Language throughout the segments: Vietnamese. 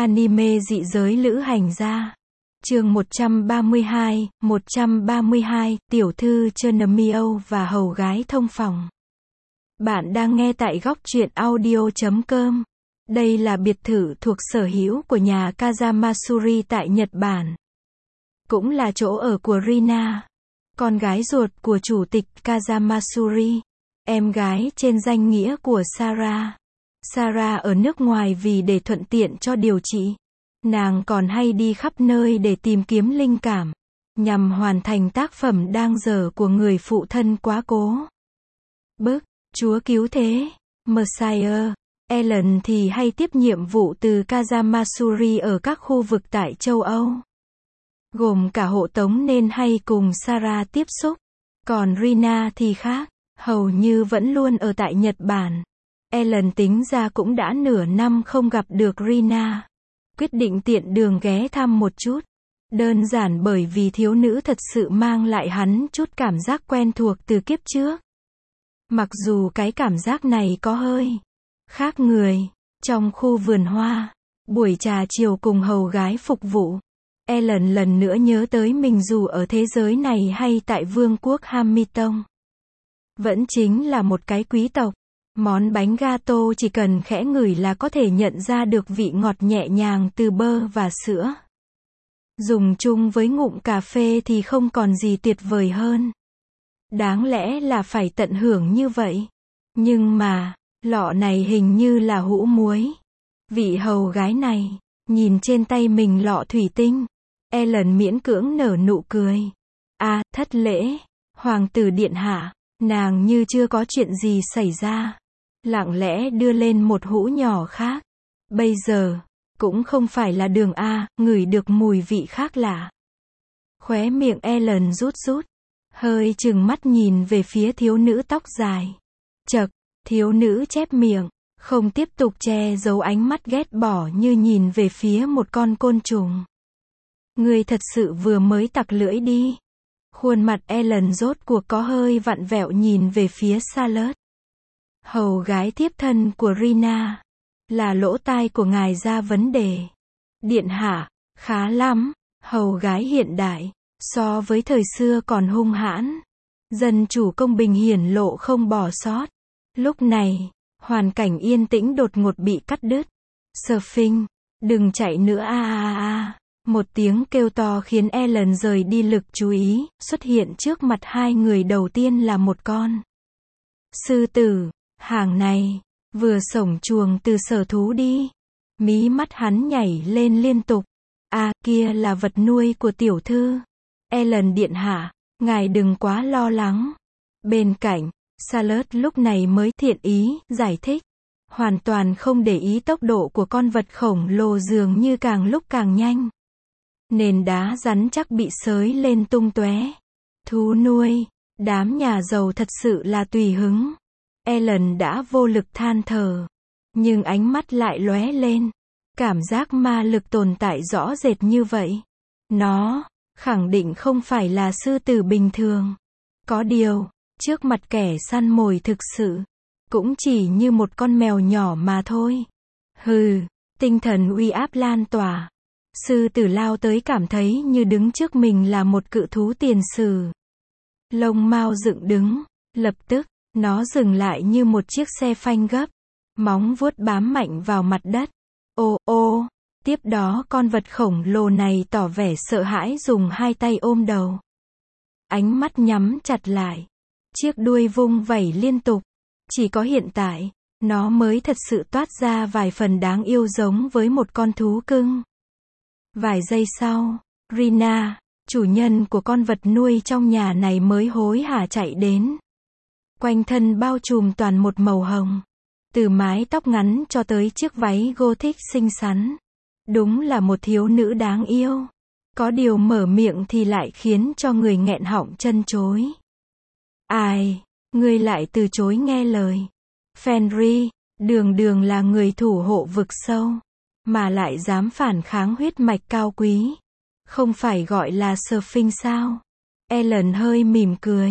Anime dị giới lữ hành gia. Chương 132, tiểu thư Chernomio và hầu gái thông phòng. Bạn đang nghe tại góc truyện audio.com. Đây là biệt thự thuộc sở hữu của nhà Kazamasuri tại Nhật Bản. Cũng là chỗ ở của Rina, con gái ruột của chủ tịch Kazamasuri, em gái trên danh nghĩa của Sarah. Sarah ở nước ngoài vì để thuận tiện cho điều trị. Nàng còn hay đi khắp nơi để tìm kiếm linh cảm, nhằm hoàn thành tác phẩm đang dở của người phụ thân quá cố. Bức Chúa Cứu Thế, Messiah. Ellen thì hay tiếp nhiệm vụ từ Kazamasuri ở các khu vực tại châu Âu, gồm cả hộ tống nên hay cùng Sarah tiếp xúc. Còn Rina thì khác, hầu như vẫn luôn ở tại Nhật Bản. Ellen tính ra cũng đã nửa năm không gặp được Rina. Quyết định tiện đường ghé thăm một chút. Đơn giản bởi vì thiếu nữ thật sự mang lại hắn chút cảm giác quen thuộc từ kiếp trước. Mặc dù cái cảm giác này có hơi khác người. Trong khu vườn hoa, buổi trà chiều cùng hầu gái phục vụ, Ellen lần nữa nhớ tới mình dù ở thế giới này hay tại vương quốc Hamilton, vẫn chính là một cái quý tộc. Món bánh gato chỉ cần khẽ ngửi là có thể nhận ra được vị ngọt nhẹ nhàng từ bơ và sữa. Dùng chung với ngụm cà phê thì không còn gì tuyệt vời hơn. Đáng lẽ là phải tận hưởng như vậy. Nhưng mà, lọ này hình như là hũ muối. Vị hầu gái này, nhìn trên tay mình lọ thủy tinh. Ellen miễn cưỡng nở nụ cười. À, thất lễ, hoàng tử điện hạ. Nàng như chưa có chuyện gì xảy ra, lặng lẽ đưa lên một hũ nhỏ khác. Bây giờ, cũng không phải là đường A, ngửi được mùi vị khác lạ. Khóe miệng Ellen rút rút, hơi trừng mắt nhìn về phía thiếu nữ tóc dài. Chậc, thiếu nữ chép miệng, không tiếp tục che giấu ánh mắt ghét bỏ như nhìn về phía một con côn trùng. Ngươi thật sự vừa mới tặc lưỡi đi. Khuôn mặt Ellen rốt cuộc có hơi vặn vẹo nhìn về phía Charlotte, hầu gái tiếp thân của Rina. Là lỗ tai của ngài ra vấn đề. Điện hạ, khá lắm. Hầu gái hiện đại, so với thời xưa còn hung hãn. Dân chủ công bình hiển lộ không bỏ sót. Lúc này, hoàn cảnh yên tĩnh đột ngột bị cắt đứt. Surfing, đừng chạy nữa a. Một tiếng kêu to khiến Ellen rời đi lực chú ý, xuất hiện trước mặt hai người. Đầu tiên là một con sư tử. Hàng này, vừa xổng chuồng từ sở thú đi. Mí mắt hắn nhảy lên liên tục. À, kia là vật nuôi của tiểu thư. Ellen điện hạ, ngài đừng quá lo lắng. Bên cạnh, Charlotte lúc này mới thiện ý, giải thích. Hoàn toàn không để ý tốc độ của con vật khổng lồ dường như càng lúc càng nhanh. Nền đá rắn chắc bị xới lên tung tóe. Thú nuôi, đám nhà giàu thật sự là tùy hứng. Ellen đã vô lực than thở, nhưng ánh mắt lại lóe lên. Cảm giác ma lực tồn tại rõ rệt như vậy. Nó, khẳng định không phải là sư tử bình thường. Có điều, trước mặt kẻ săn mồi thực sự, cũng chỉ như một con mèo nhỏ mà thôi. Hừ, tinh thần uy áp lan tỏa. Sư tử lao tới cảm thấy như đứng trước mình là một cự thú tiền sử. Lông mao dựng đứng, lập tức, nó dừng lại như một chiếc xe phanh gấp. Móng vuốt bám mạnh vào mặt đất. Ô, tiếp đó con vật khổng lồ này tỏ vẻ sợ hãi dùng hai tay ôm đầu. Ánh mắt nhắm chặt lại. Chiếc đuôi vung vẩy liên tục. Chỉ có hiện tại, nó mới thật sự toát ra vài phần đáng yêu giống với một con thú cưng. Vài giây sau, Rina, chủ nhân của con vật nuôi trong nhà này mới hối hả chạy đến. Quanh thân bao trùm toàn một màu hồng. Từ mái tóc ngắn cho tới chiếc váy gothic xinh xắn. Đúng là một thiếu nữ đáng yêu. Có điều mở miệng thì lại khiến cho người nghẹn họng chân chối. Ai, ngươi lại từ chối nghe lời. Fenrir, đường là người thủ hộ vực sâu, mà lại dám phản kháng huyết mạch cao quý. Không phải gọi là surfing sao? Ellen hơi mỉm cười.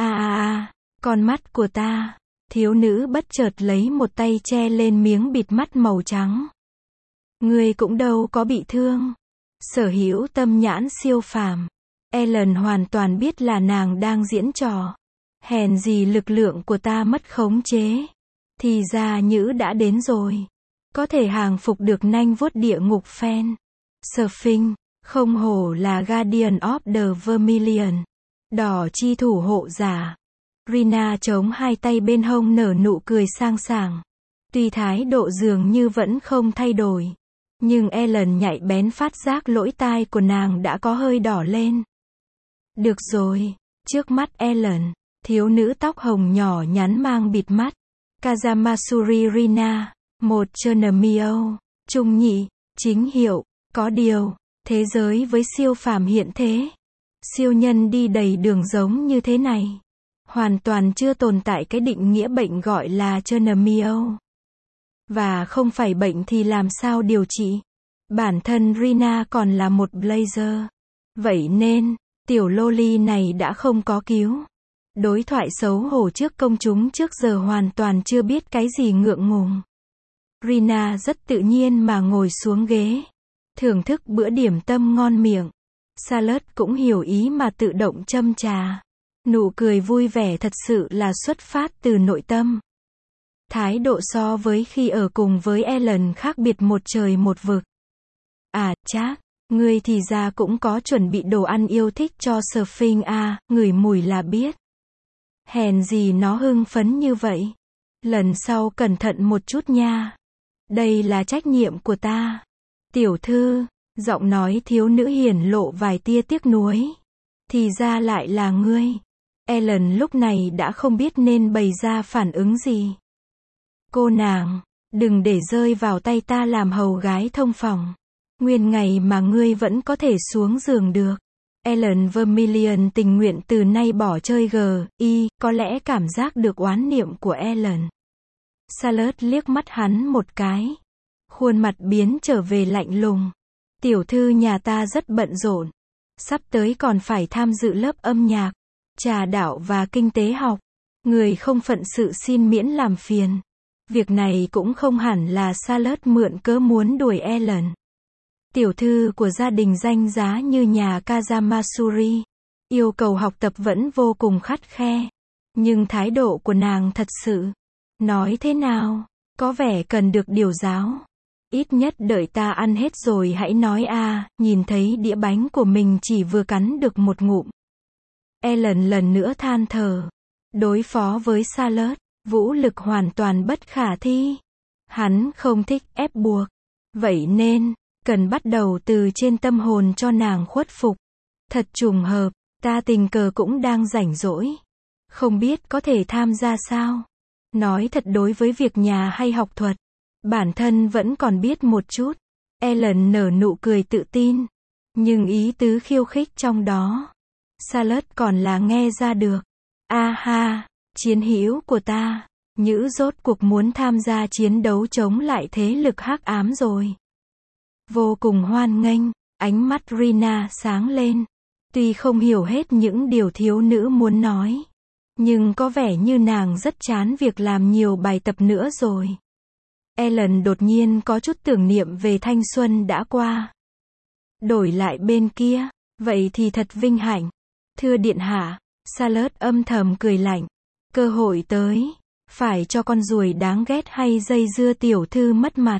Con mắt của ta. Thiếu nữ bất chợt lấy một tay che lên miếng bịt mắt màu trắng. Ngươi cũng đâu có bị thương. Sở hữu tâm nhãn siêu phàm. Ellen hoàn toàn biết là nàng đang diễn trò. Hèn gì lực lượng của ta mất khống chế. Thì ra Nhữ đã đến rồi. Có thể hàng phục được nanh vuốt địa ngục phen. Surfing, không hổ là Guardian of the Vermilion. Đỏ chi thủ hộ giả. Rina chống hai tay bên hông nở nụ cười sang sảng. Tuy thái độ dường như vẫn không thay đổi. Nhưng Ellen nhạy bén phát giác lỗ tai của nàng đã có hơi đỏ lên. Được rồi, trước mắt Ellen, thiếu nữ tóc hồng nhỏ nhắn mang bịt mắt. Kazamasuri Rina, một Chernomio, trung nhị, chính hiệu, có điều, thế giới với siêu phàm hiện thế. Siêu nhân đi đầy đường giống như thế này. Hoàn toàn chưa tồn tại cái định nghĩa bệnh gọi là Chernomio. Và không phải bệnh thì làm sao điều trị? Bản thân Rina còn là một Blazer. Vậy nên, tiểu loli này đã không có cứu. Đối thoại xấu hổ trước công chúng trước giờ hoàn toàn chưa biết cái gì ngượng ngùng. Rina rất tự nhiên mà ngồi xuống ghế. Thưởng thức bữa điểm tâm ngon miệng. Charlotte cũng hiểu ý mà tự động châm trà. Nụ cười vui vẻ thật sự là xuất phát từ nội tâm. Thái độ so với khi ở cùng với Ellen khác biệt một trời một vực. À, chác, ngươi thì ra cũng có chuẩn bị đồ ăn yêu thích cho Surfing à, ngửi mùi là biết. Hèn gì nó hưng phấn như vậy. Lần sau cẩn thận một chút nha. Đây là trách nhiệm của ta. Tiểu thư, giọng nói thiếu nữ hiển lộ vài tia tiếc nuối. Thì ra lại là ngươi. Ellen lúc này đã không biết nên bày ra phản ứng gì. Cô nàng, đừng để rơi vào tay ta làm hầu gái thông phòng. Nguyên ngày mà ngươi vẫn có thể xuống giường được. Ellen Vermilion tình nguyện từ nay bỏ chơi G.I. có lẽ cảm giác được oán niệm của Ellen. Charlotte liếc mắt hắn một cái. Khuôn mặt biến trở về lạnh lùng. Tiểu thư nhà ta rất bận rộn. Sắp tới còn phải tham dự lớp âm nhạc, trà đạo và kinh tế học. Người không phận sự xin miễn làm phiền. Việc này cũng không hẳn là Charlotte mượn cớ muốn đuổi Ellen. Tiểu thư của gia đình danh giá như nhà Kazamasuri. Yêu cầu học tập vẫn vô cùng khắt khe. Nhưng thái độ của nàng thật sự. Nói thế nào? Có vẻ cần được điều giáo. Ít nhất đợi ta ăn hết rồi hãy nói à, nhìn thấy đĩa bánh của mình chỉ vừa cắn được một ngụm. Ellen lần nữa than thở. Đối phó với Charlotte, vũ lực hoàn toàn bất khả thi. Hắn không thích ép buộc. Vậy nên, cần bắt đầu từ trên tâm hồn cho nàng khuất phục. Thật trùng hợp, ta tình cờ cũng đang rảnh rỗi. Không biết có thể tham gia sao? Nói thật đối với việc nhà hay học thuật, bản thân vẫn còn biết một chút. Ellen nở nụ cười tự tin. Nhưng ý tứ khiêu khích trong đó, Charlotte còn là nghe ra được. A ha, chiến hữu của ta, Nhữ rốt cuộc muốn tham gia chiến đấu chống lại thế lực hắc ám rồi. Vô cùng hoan nghênh, ánh mắt Rina sáng lên. Tuy không hiểu hết những điều thiếu nữ muốn nói, nhưng có vẻ như nàng rất chán việc làm nhiều bài tập nữa rồi. Ellen đột nhiên có chút tưởng niệm về thanh xuân đã qua. Đổi lại bên kia, vậy thì thật vinh hạnh. Thưa điện hạ, Charlotte âm thầm cười lạnh. Cơ hội tới, phải cho con ruồi đáng ghét hay dây dưa tiểu thư mất mặt.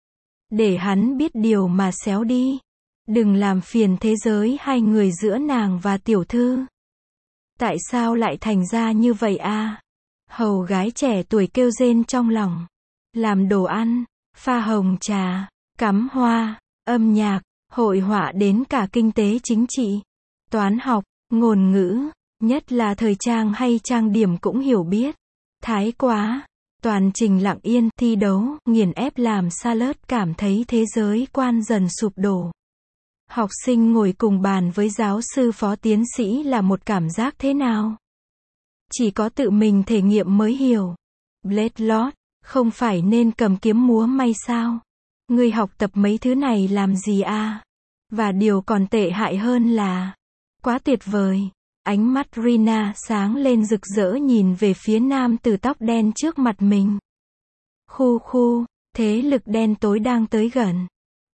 Để hắn biết điều mà xéo đi. Đừng làm phiền thế giới hai người giữa nàng và tiểu thư. Tại sao lại thành ra như vậy à? Hầu gái trẻ tuổi kêu rên trong lòng. Làm đồ ăn, pha hồng trà, cắm hoa, âm nhạc, hội họa đến cả kinh tế chính trị, toán học, ngôn ngữ, nhất là thời trang hay trang điểm cũng hiểu biết. Thái quá, toàn trình lặng yên, thi đấu, nghiền ép làm Charlotte cảm thấy thế giới quan dần sụp đổ. Học sinh ngồi cùng bàn với giáo sư phó tiến sĩ là một cảm giác thế nào? Chỉ có tự mình thể nghiệm mới hiểu. Bledlot, không phải nên cầm kiếm múa may sao? Ngươi học tập mấy thứ này làm gì à? Và điều còn tệ hại hơn là, quá tuyệt vời. Ánh mắt Rina sáng lên rực rỡ nhìn về phía nam tử tóc đen trước mặt mình. Khu khu, thế lực đen tối đang tới gần.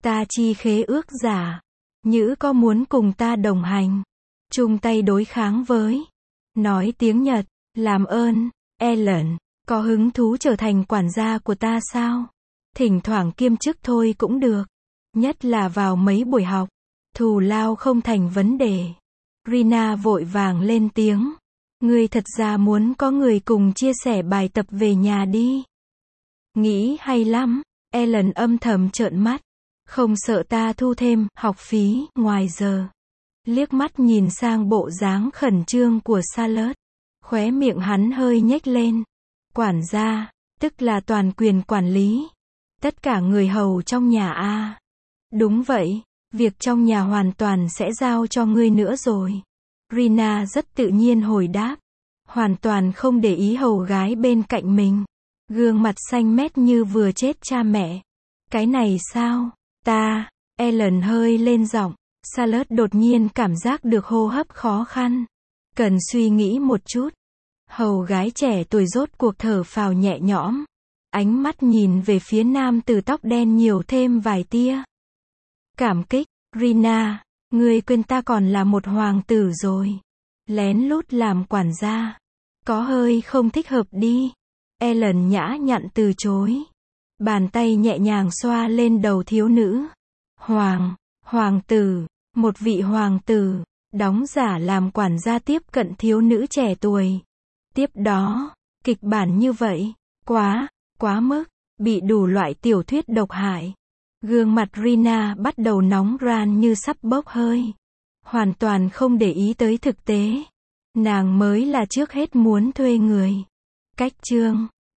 Ta chi khế ước giả. Nhữ có muốn cùng ta đồng hành, chung tay đối kháng với. Nói tiếng Nhật, làm ơn, Ellen, có hứng thú trở thành quản gia của ta sao? Thỉnh thoảng kiêm chức thôi cũng được. Nhất là vào mấy buổi học. Thù lao không thành vấn đề. Rina vội vàng lên tiếng. Ngươi thật ra muốn có người cùng chia sẻ bài tập về nhà đi. Nghĩ hay lắm. Ellen âm thầm trợn mắt. Không sợ ta thu thêm học phí ngoài giờ. Liếc mắt nhìn sang bộ dáng khẩn trương của Charlotte. Khóe miệng hắn hơi nhếch lên. Quản gia, tức là toàn quyền quản lý. Tất cả người hầu trong nhà a. Đúng vậy, việc trong nhà hoàn toàn sẽ giao cho ngươi nữa rồi. Rina rất tự nhiên hồi đáp. Hoàn toàn không để ý hầu gái bên cạnh mình. Gương mặt xanh mét như vừa chết cha mẹ. Cái này sao? Ta, Ellen hơi lên giọng. Charlotte đột nhiên cảm giác được hô hấp khó khăn. Cần suy nghĩ một chút. Hầu gái trẻ tuổi rốt cuộc thở phào nhẹ nhõm. Ánh mắt nhìn về phía nam tử tóc đen nhiều thêm vài tia. Cảm kích, Rina, ngươi quên ta còn là một hoàng tử rồi. Lén lút làm quản gia. Có hơi không thích hợp đi. Ellen nhã nhặn từ chối. Bàn tay nhẹ nhàng xoa lên đầu thiếu nữ. Hoàng tử, một vị hoàng tử, đóng giả làm quản gia tiếp cận thiếu nữ trẻ tuổi. Tiếp đó, kịch bản như vậy, quá mức, bị đủ loại tiểu thuyết độc hại. Gương mặt Rina bắt đầu nóng ran như sắp bốc hơi. Hoàn toàn không để ý tới thực tế. Nàng mới là trước hết muốn thuê người. Cách chương